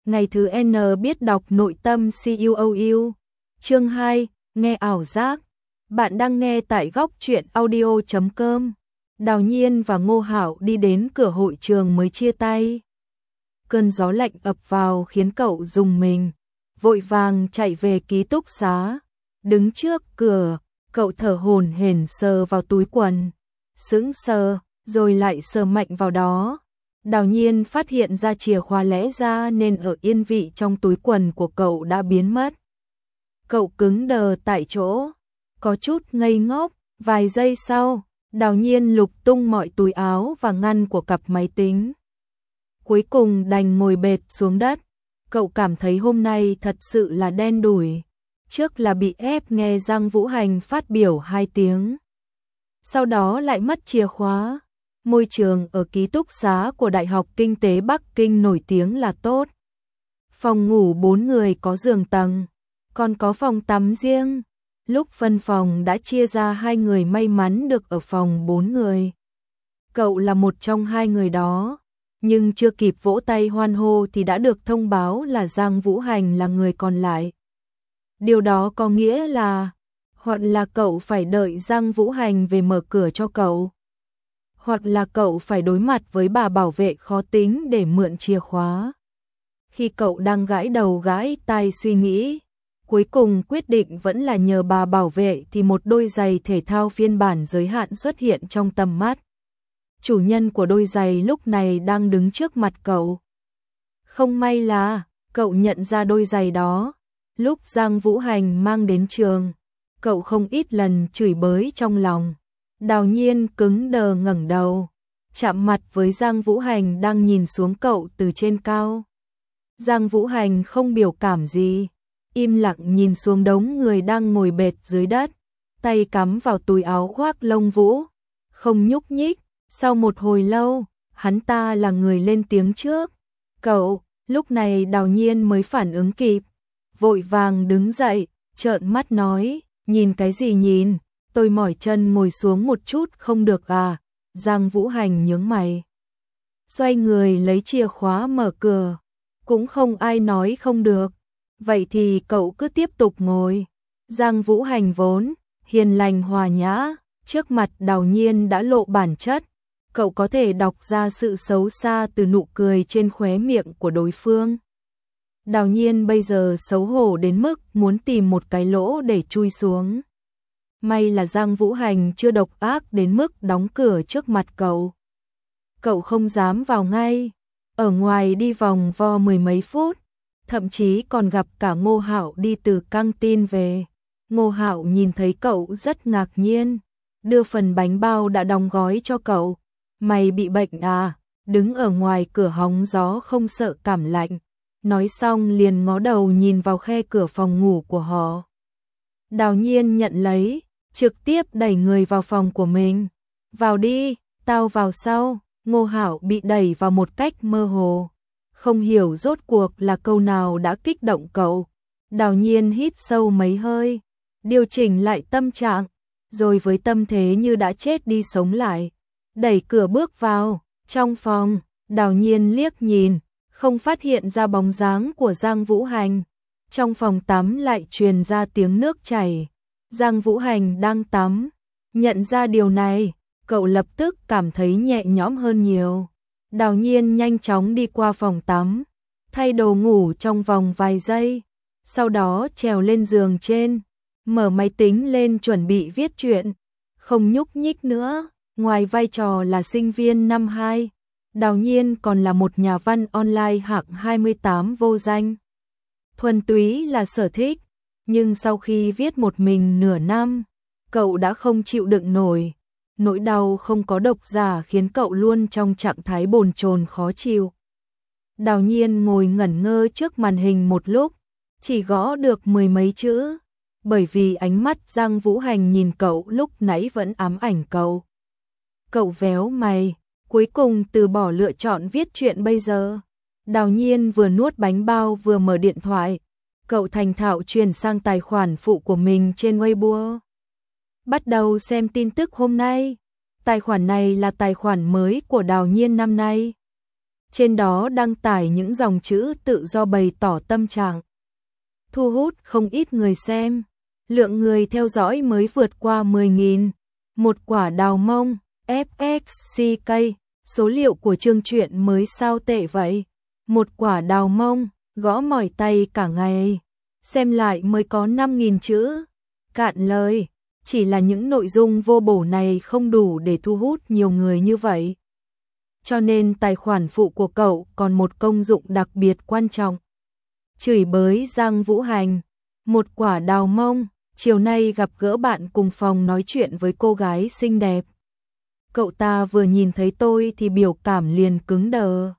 Ngày thứ N biết đọc nội tâm CUOU. Chương 2, nghe ảo giác. Bạn đang nghe tại góc truyện audio.com. Đào Nhiên và Ngô Hạo đi đến cửa hội trường mới chia tay. Cơn gió lạnh ập vào khiến cậu rùng mình, vội vàng chạy về ký túc xá. Đứng trước cửa, cậu thở hổn hển sờ vào túi quần, sững sờ, rồi lại sờ mạnh vào đó. Đào Nhiên phát hiện ra chìa khóa lẽ ra nên ở yên vị trong túi quần của cậu đã biến mất. Cậu cứng đờ tại chỗ, có chút ngây ngốc. Vài giây sau, Đào Nhiên lục tung mọi túi áo và ngăn của cặp máy tính. Cuối cùng đành ngồi bệt xuống đất. Cậu cảm thấy hôm nay thật sự là đen đủi. Trước là bị ép nghe Giang Vũ Hành phát biểu 2 tiếng. Sau đó lại mất chìa khóa. Môi trường ở ký túc xá của Đại học Kinh tế Bắc Kinh nổi tiếng là tốt. Phòng ngủ 4 người có giường tầng, còn có phòng tắm riêng. Lúc phân phòng đã chia ra 2 người may mắn được ở phòng 4 người. Cậu là một trong 2 người đó, nhưng chưa kịp vỗ tay hoan hô thì đã được thông báo là Giang Vũ Hành là người còn lại. Điều đó có nghĩa là, hoặc là cậu phải đợi Giang Vũ Hành về mở cửa cho cậu, hoặc là cậu phải đối mặt với bà bảo vệ khó tính để mượn chìa khóa. Khi cậu đang gãi đầu gãi tai suy nghĩ, cuối cùng quyết định vẫn là nhờ bà bảo vệ thì một đôi giày thể thao phiên bản giới hạn xuất hiện trong tầm mắt. Chủ nhân của đôi giày lúc này đang đứng trước mặt cậu. Không may là, cậu nhận ra đôi giày đó. Lúc Giang Vũ Hành mang đến trường, cậu không ít lần chửi bới trong lòng. Đào Nhiên cứng đờ ngẩng đầu, chạm mặt với Giang Vũ Hành đang nhìn xuống cậu từ trên cao. Giang Vũ Hành không biểu cảm gì, im lặng nhìn xuống đống người đang ngồi bệt dưới đất, tay cắm vào túi áo khoác lông vũ, không nhúc nhích. Sau một hồi lâu, hắn ta là người lên tiếng trước. Cậu, lúc này Đào Nhiên mới phản ứng kịp, vội vàng đứng dậy, trợn mắt nói, nhìn cái gì nhìn, tôi mỏi chân ngồi xuống một chút không được à. Giang Vũ Hành nhướng mày, xoay người lấy chìa khóa mở cửa, cũng không ai nói không được. Vậy thì cậu cứ tiếp tục ngồi. Giang Vũ Hành vốn hiền lành hòa nhã, trước mặt Đào Nhiên đã lộ bản chất. Cậu có thể đọc ra sự xấu xa từ nụ cười trên khóe miệng của đối phương. Đào Nhiên bây giờ xấu hổ đến mức muốn tìm một cái lỗ để chui xuống. May là Giang Vũ Hành chưa độc ác đến mức đóng cửa trước mặt cậu. Cậu không dám vào ngay, ở ngoài đi vòng vo 10 mấy phút, thậm chí còn gặp cả Ngô Hạo đi từ căng tin về. Ngô Hạo nhìn thấy cậu rất ngạc nhiên, đưa phần bánh bao đã đóng gói cho cậu. Mày bị bệnh à? Đứng ở ngoài cửa hóng gió không sợ cảm lạnh. Nói xong liền ngó đầu nhìn vào khe cửa phòng ngủ của họ. Đào Nhiên nhận lấy, trực tiếp đẩy người vào phòng của mình. Vào đi, tao vào sau. Ngô Hạo bị đẩy vào một cách mơ hồ, không hiểu rốt cuộc là câu nào đã kích động cậu. Đào Nhiên hít sâu mấy hơi, điều chỉnh lại tâm trạng, rồi với tâm thế như đã chết đi sống lại, đẩy cửa bước vào. Trong phòng, Đào Nhiên liếc nhìn, không phát hiện ra bóng dáng của Giang Vũ Hành. Trong phòng tắm lại truyền ra tiếng nước chảy. Giang Vũ Hành đang tắm. Nhận ra điều này, cậu lập tức cảm thấy nhẹ nhõm hơn nhiều. Đào Nhiên nhanh chóng đi qua phòng tắm, thay đồ ngủ trong vòng vài giây, sau đó trèo lên giường trên, mở máy tính lên chuẩn bị viết truyện. Không nhúc nhích nữa, ngoài vai trò là sinh viên năm 2, Đào Nhiên còn là một nhà văn online hạng 28 vô danh. Thuần túy là sở thích, nhưng sau khi viết một mình nửa năm, cậu đã không chịu đựng nổi. Nỗi đau không có độc giả khiến cậu luôn trong trạng thái bồn chồn khó chịu. Đào Nhiên ngồi ngẩn ngơ trước màn hình một lúc, chỉ gõ được 10 mấy chữ, bởi vì ánh mắt Giang Vũ Hành nhìn cậu lúc nãy vẫn ám ảnh cậu. Cậu véo mày, cuối cùng từ bỏ lựa chọn viết truyện bây giờ. Đào Nhiên vừa nuốt bánh bao vừa mở điện thoại, cậu thành thạo chuyển sang tài khoản phụ của mình trên Weibo. Bắt đầu xem tin tức hôm nay. Tài khoản này là tài khoản mới của Đào Nhiên năm nay. trên đó đăng tải những dòng chữ tự do bày tỏ tâm trạng. Thu hút không ít người xem, lượng người theo dõi mới vượt qua 10.000. Một quả đào mông, FXCK, số liệu của chương truyện mới sao tệ vậy? Một quả đào mông, gõ mỏi tay cả ngày, xem lại mới có 5.000 chữ. Cạn lời, chỉ là những nội dung vô bổ này không đủ để thu hút nhiều người như vậy. Cho nên tài khoản phụ của cậu còn một công dụng đặc biệt quan trọng. Chửi bới Giang Vũ Hành, một quả đào mông, chiều nay gặp gỡ bạn cùng phòng nói chuyện với cô gái xinh đẹp. Cậu ta vừa nhìn thấy tôi thì biểu cảm liền cứng đờ.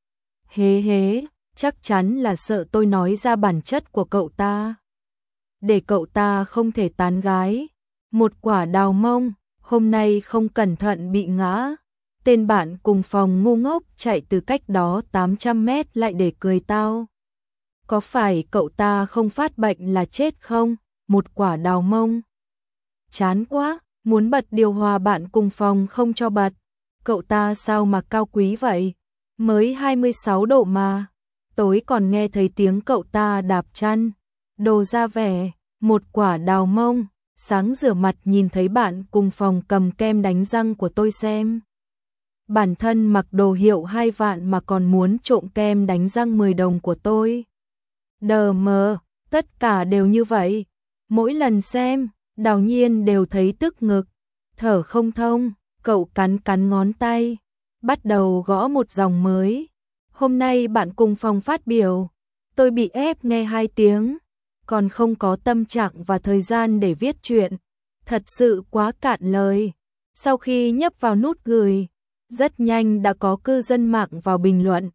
Hế hế, chắc chắn là sợ tôi nói ra bản chất của cậu ta. Để cậu ta không thể tán gái. Một quả đào mông, hôm nay không cẩn thận bị ngã. Tên bạn cùng phòng ngu ngốc chạy từ cách đó 800 mét lại để cười tao. Có phải cậu ta không phát bệnh là chết không? Một quả đào mông. Chán quá, muốn bật điều hòa bạn cùng phòng không cho bật. Cậu ta sao mà cao quý vậy? Mới 26 độ mà. Tối còn nghe thấy tiếng cậu ta đạp chăn. Đồ ra vẻ, một quả đào mông. Sáng rửa mặt nhìn thấy bạn cùng phòng cầm kem đánh răng của tôi xem. Bản thân mặc đồ hiệu 2 vạn mà còn muốn trộm kem đánh răng 10 đồng của tôi. Đờ mờ, tất cả đều như vậy. Mỗi lần xem, Đào Nhiên đều thấy tức ngực, thở không thông, cậu cắn cắn ngón tay, bắt đầu gõ một dòng mới. Hôm nay bạn cùng phòng phát biểu, tôi bị ép nghe 2 tiếng, còn không có tâm trạng và thời gian để viết chuyện, thật sự quá cạn lời. Sau khi nhấp vào nút gửi, rất nhanh đã có cư dân mạng vào bình luận,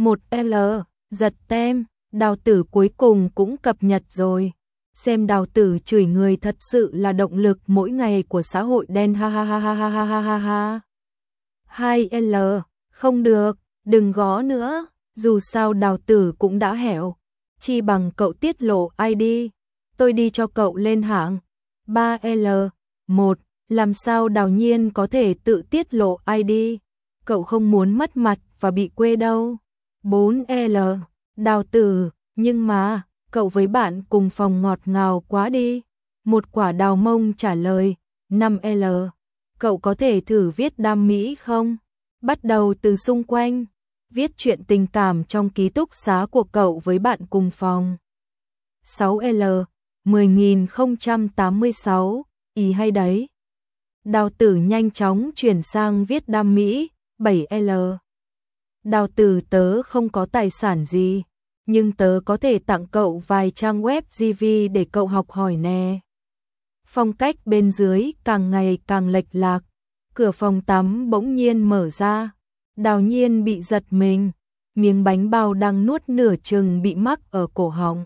1L, giật tem, Đào Tử cuối cùng cũng cập nhật rồi. Xem Đào Tử chửi người thật sự là động lực mỗi ngày của xã hội đen ha ha ha ha ha ha ha ha ha. 2L, không được, đừng gõ nữa, dù sao Đào Tử cũng đã hẻo. Chi bằng cậu tiết lộ ID, tôi đi cho cậu lên hạng. 3L, 1, làm sao Đào Nhiên có thể tự tiết lộ ID, cậu không muốn mất mặt và bị quê đâu. 4L, Đào Tử, nhưng mà, cậu với bạn cùng phòng ngọt ngào quá đi. Một quả đào mông trả lời. 5L, cậu có thể thử viết đam mỹ không? Bắt đầu từ xung quanh, viết chuyện tình cảm trong ký túc xá của cậu với bạn cùng phòng. 6L, 10.086, ý hay đấy. Đào Tử nhanh chóng chuyển sang viết đam mỹ. 7L, Đào Tử, tớ không có tài sản gì, nhưng tớ có thể tặng cậu vài trang web GV để cậu học hỏi nè. Phong cách bên dưới càng ngày càng lệch lạc, cửa phòng tắm bỗng nhiên mở ra. Đào Nhiên bị giật mình, miếng bánh bao đang nuốt nửa chừng bị mắc ở cổ họng.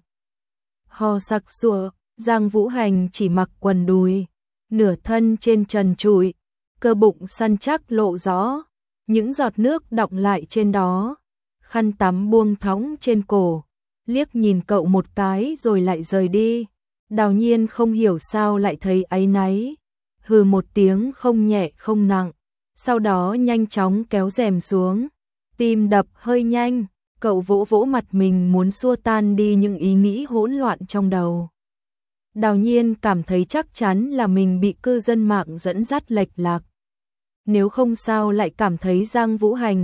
Ho sặc sụa, Giang Vũ Hành chỉ mặc quần đùi, nửa thân trên trần trụi, cơ bụng săn chắc lộ rõ, những giọt nước đọng lại trên đó. Khăn tắm buông thõng trên cổ, liếc nhìn cậu một cái rồi lại rời đi. Đào Nhiên không hiểu sao lại thấy áy náy, hừ một tiếng không nhẹ không nặng, sau đó nhanh chóng kéo rèm xuống. Tim đập hơi nhanh, cậu vỗ vỗ mặt mình muốn xua tan đi những ý nghĩ hỗn loạn trong đầu. Đào Nhiên cảm thấy chắc chắn là mình bị cư dân mạng dẫn dắt lệch lạc. Nếu không sao lại cảm thấy Giang Vũ Hành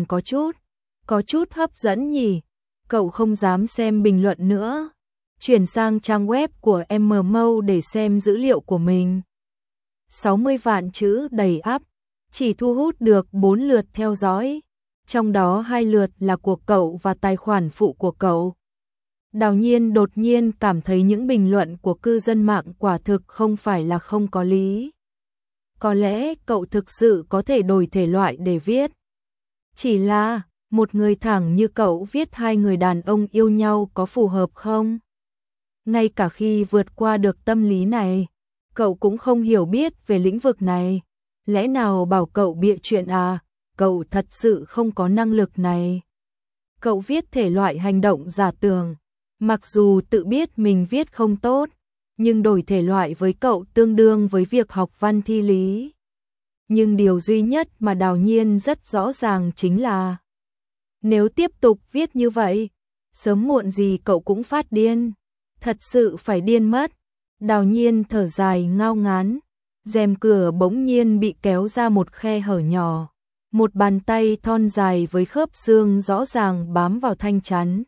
có chút hấp dẫn nhỉ. Cậu không dám xem bình luận nữa, chuyển sang trang web của MMO để xem dữ liệu của mình. 60 vạn chữ đầy ắp, chỉ thu hút được 4 lượt theo dõi, trong đó 2 lượt là của cậu và tài khoản phụ của cậu. Đào Nhiên đột nhiên cảm thấy những bình luận của cư dân mạng quả thực không phải là không có lý. Có lẽ cậu thực sự có thể đổi thể loại để viết. Chỉ là, một người thẳng như cậu viết 2 người đàn ông yêu nhau có phù hợp không? Ngay cả khi vượt qua được tâm lý này, cậu cũng không hiểu biết về lĩnh vực này. Lẽ nào bảo cậu bịa chuyện à? Cậu thật sự không có năng lực này. Cậu viết thể loại hành động giả tưởng. Mặc dù tự biết mình viết không tốt, nhưng đổi thể loại với cậu tương đương với việc học văn thi lý. Nhưng điều duy nhất mà Đào Nhiên rất rõ ràng chính là Nếu tiếp tục viết như vậy, sớm muộn gì cậu cũng phát điên. Thật sự phải điên mất. Đào Nhiên thở dài ngao ngán. Rèm cửa bỗng nhiên bị kéo ra một khe hở nhỏ. Một bàn tay thon dài với khớp xương rõ ràng bám vào thanh chắn.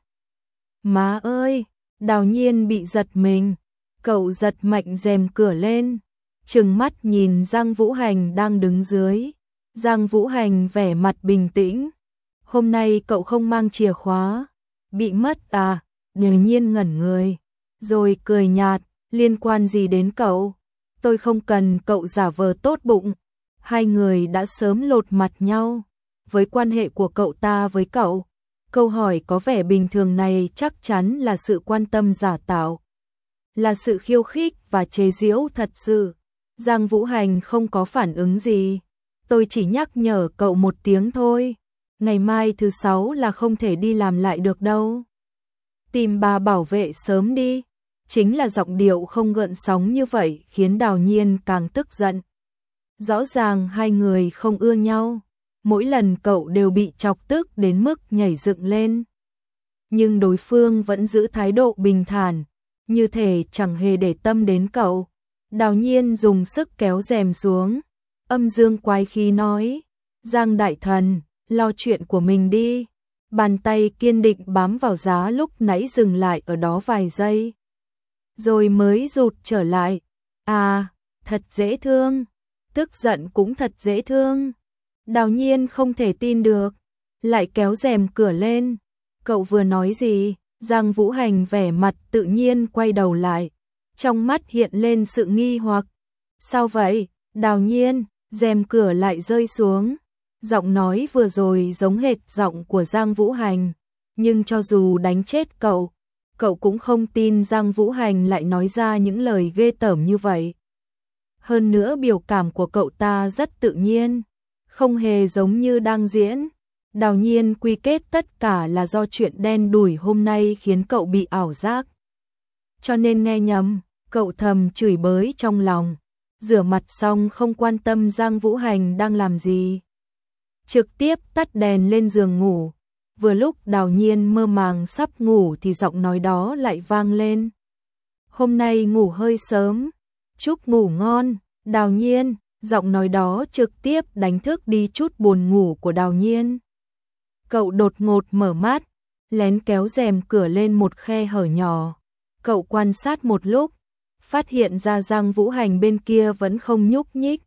Má ơi! Đào Nhiên bị giật mình. Cậu giật mạnh rèm cửa lên. Trừng mắt nhìn Giang Vũ Hành đang đứng dưới. Giang Vũ Hành vẻ mặt bình tĩnh. Hôm nay cậu không mang chìa khóa. Bị mất à? Đương nhiên ngẩn người. Rồi cười nhạt, liên quan gì đến cậu? Tôi không cần cậu giả vờ tốt bụng. Hai người đã sớm lột mặt nhau. Với quan hệ của cậu ta với cậu, câu hỏi có vẻ bình thường này chắc chắn là sự quan tâm giả tạo. Là sự khiêu khích và chế giễu thật sự. Giang Vũ Hành không có phản ứng gì. Tôi chỉ nhắc nhở cậu một tiếng thôi. Ngày mai thứ 6 là không thể đi làm lại được đâu. Tìm bà bảo vệ sớm đi. Chính là giọng điệu không gợn sóng như vậy khiến Đào Nhiên càng tức giận. Rõ ràng hai người không ưa nhau. Mỗi lần cậu đều bị chọc tức đến mức nhảy dựng lên. Nhưng đối phương vẫn giữ thái độ bình thản, như thể chẳng hề để tâm đến cậu. Đào Nhiên dùng sức kéo rèm xuống. Âm dương quái khí nói. Giang đại thần, lo chuyện của mình đi. Bàn tay kiên định bám vào giá lúc nãy dừng lại ở đó vài giây. Rồi mới rụt trở lại. À, thật dễ thương. Tức giận cũng thật dễ thương. Đào Nhiên không thể tin được. Lại kéo rèm cửa lên. Cậu vừa nói gì? Giang Vũ Hành vẻ mặt tự nhiên quay đầu lại. Trong mắt hiện lên sự nghi hoặc. Sao vậy? Đào Nhiên, rèm cửa lại rơi xuống. Giọng nói vừa rồi giống hệt giọng của Giang Vũ Hành. Nhưng cho dù đánh chết cậu, cậu cũng không tin Giang Vũ Hành lại nói ra những lời ghê tởm như vậy. Hơn nữa biểu cảm của cậu ta rất tự nhiên, không hề giống như đang diễn. Đào Nhiên quy kết tất cả là do chuyện đen đủi hôm nay khiến cậu bị ảo giác. Cho nên nghe nhầm, cậu thầm chửi bới trong lòng. Rửa mặt xong không quan tâm Giang Vũ Hành đang làm gì. Trực tiếp tắt đèn lên giường ngủ. Vừa lúc Đào Nhiên mơ màng sắp ngủ thì giọng nói đó lại vang lên. Hôm nay ngủ hơi sớm. Chúc ngủ ngon, Đào Nhiên. Giọng nói đó trực tiếp đánh thức đi chút buồn ngủ của Đào Nhiên. Cậu đột ngột mở mắt, lén kéo rèm cửa lên một khe hở nhỏ. Cậu quan sát một lúc, phát hiện ra Giang Vũ Hành bên kia vẫn không nhúc nhích.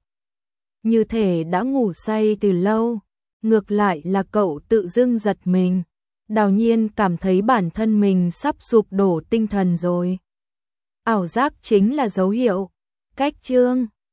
Như thể đã ngủ say từ lâu. Ngược lại là cậu tự dưng giật mình. Đào Nhiên cảm thấy bản thân mình sắp sụp đổ tinh thần rồi. Ảo giác chính là dấu hiệu. Cách chương